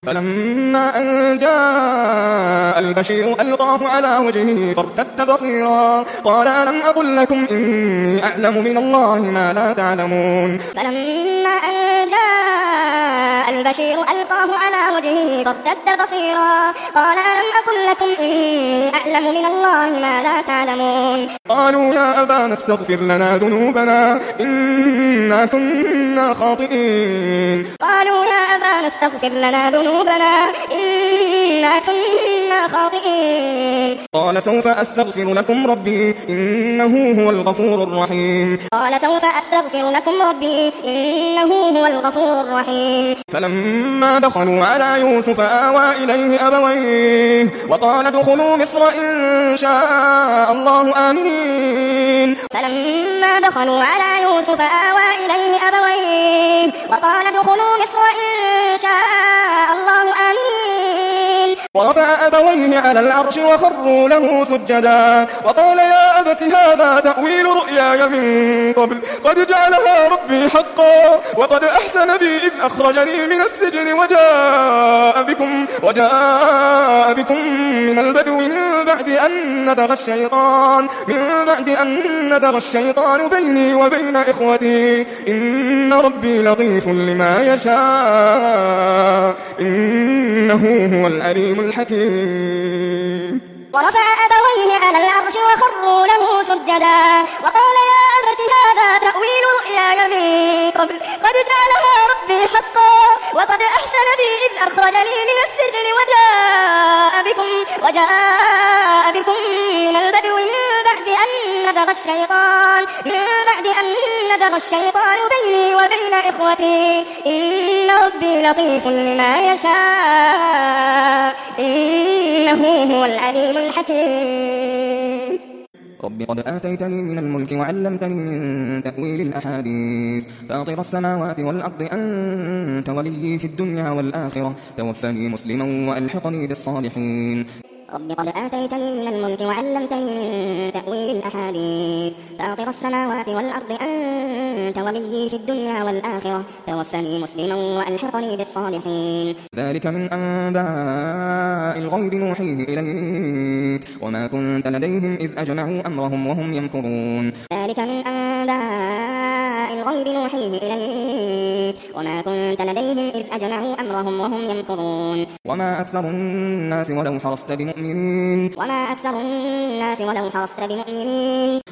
فلما أن جاء البشير ألقاه على وجهه فارتد بصيرا قال ألم أقل لكم إني أعلم من الله ما لا تعلمون. فلما أن جاء البشير ألقاه على وجهه فارتد بصيرا قال ألم أقل لكم إني أعلم من الله ما لا تعلمون. قالوا يا أبانا استغفر لنا ذنوبنا إنا كنا خاطئين. قالوا يا أبانا استغفر لنا ذنوبنا إنا كنا خاطئين. قال سوف أستغفر لكم ربي إنه هو الغفور الرحيم. قال سوف أستغفر لكم ربي إنه هو الغفور الرحيم. فلما دخلوا على يوسف آوى إليه أبويه وقال ادخلوا مصر إن شاء الله آمنين. فلما دخلوا على يوسف آوى إليه أبويه وقال ادخلوا مصر إن شاء الله آمنين. ورفع أبويه على العرش وخروا له سجدا وقال يا أبت هذا تأويل رؤياي من قبل قد جعلها ربي حقا وقد أحسن بي إذ أخرجني من السجن وجاء بكم من البدو من بعد أن نزغ الشيطان بيني وبين إخوتي إن ربي لطيف لما يشاء إنه هو العليم الحكيم. ورفع أبويه على العرش وخروا له سجدا وقال يا أبت هذا تأويل رؤياي من قبل قد جعلها ربي حقا وقد أحسن بي إذ أخرجني من السجن وجاء بكم من البدو من بعد أن نزغ الشيطان بيني وبين إخوتي إن ربي لطيف لما يشاء إنه هو العليم الحكيم. رب قد آتيتني من الملك وعلمتني من تأويل الأحاديث فاطر السماوات والأرض أنت ولي في الدنيا والآخرة توفني مسلما وألحقني بالصالحين. رب قد آتيتني من الملك وعلمتني من تأويل الأحاديث فاطر السماوات والأرض أنت ولي في الدنيا والآخرة توفني مسلما وألحقني بالصالحين. ذلك من أنباء الغيب نوحيه إليك وما كنت لديهم إذ أجمعوا أمرهم وهم يمكرون. ذلك من أنباء الغيب نوحيه إليك وما كنت لديهم إذ أجمعوا أمرهم وهم يمكرون. وما أكثر الناس ولو حرصت بمؤمنين.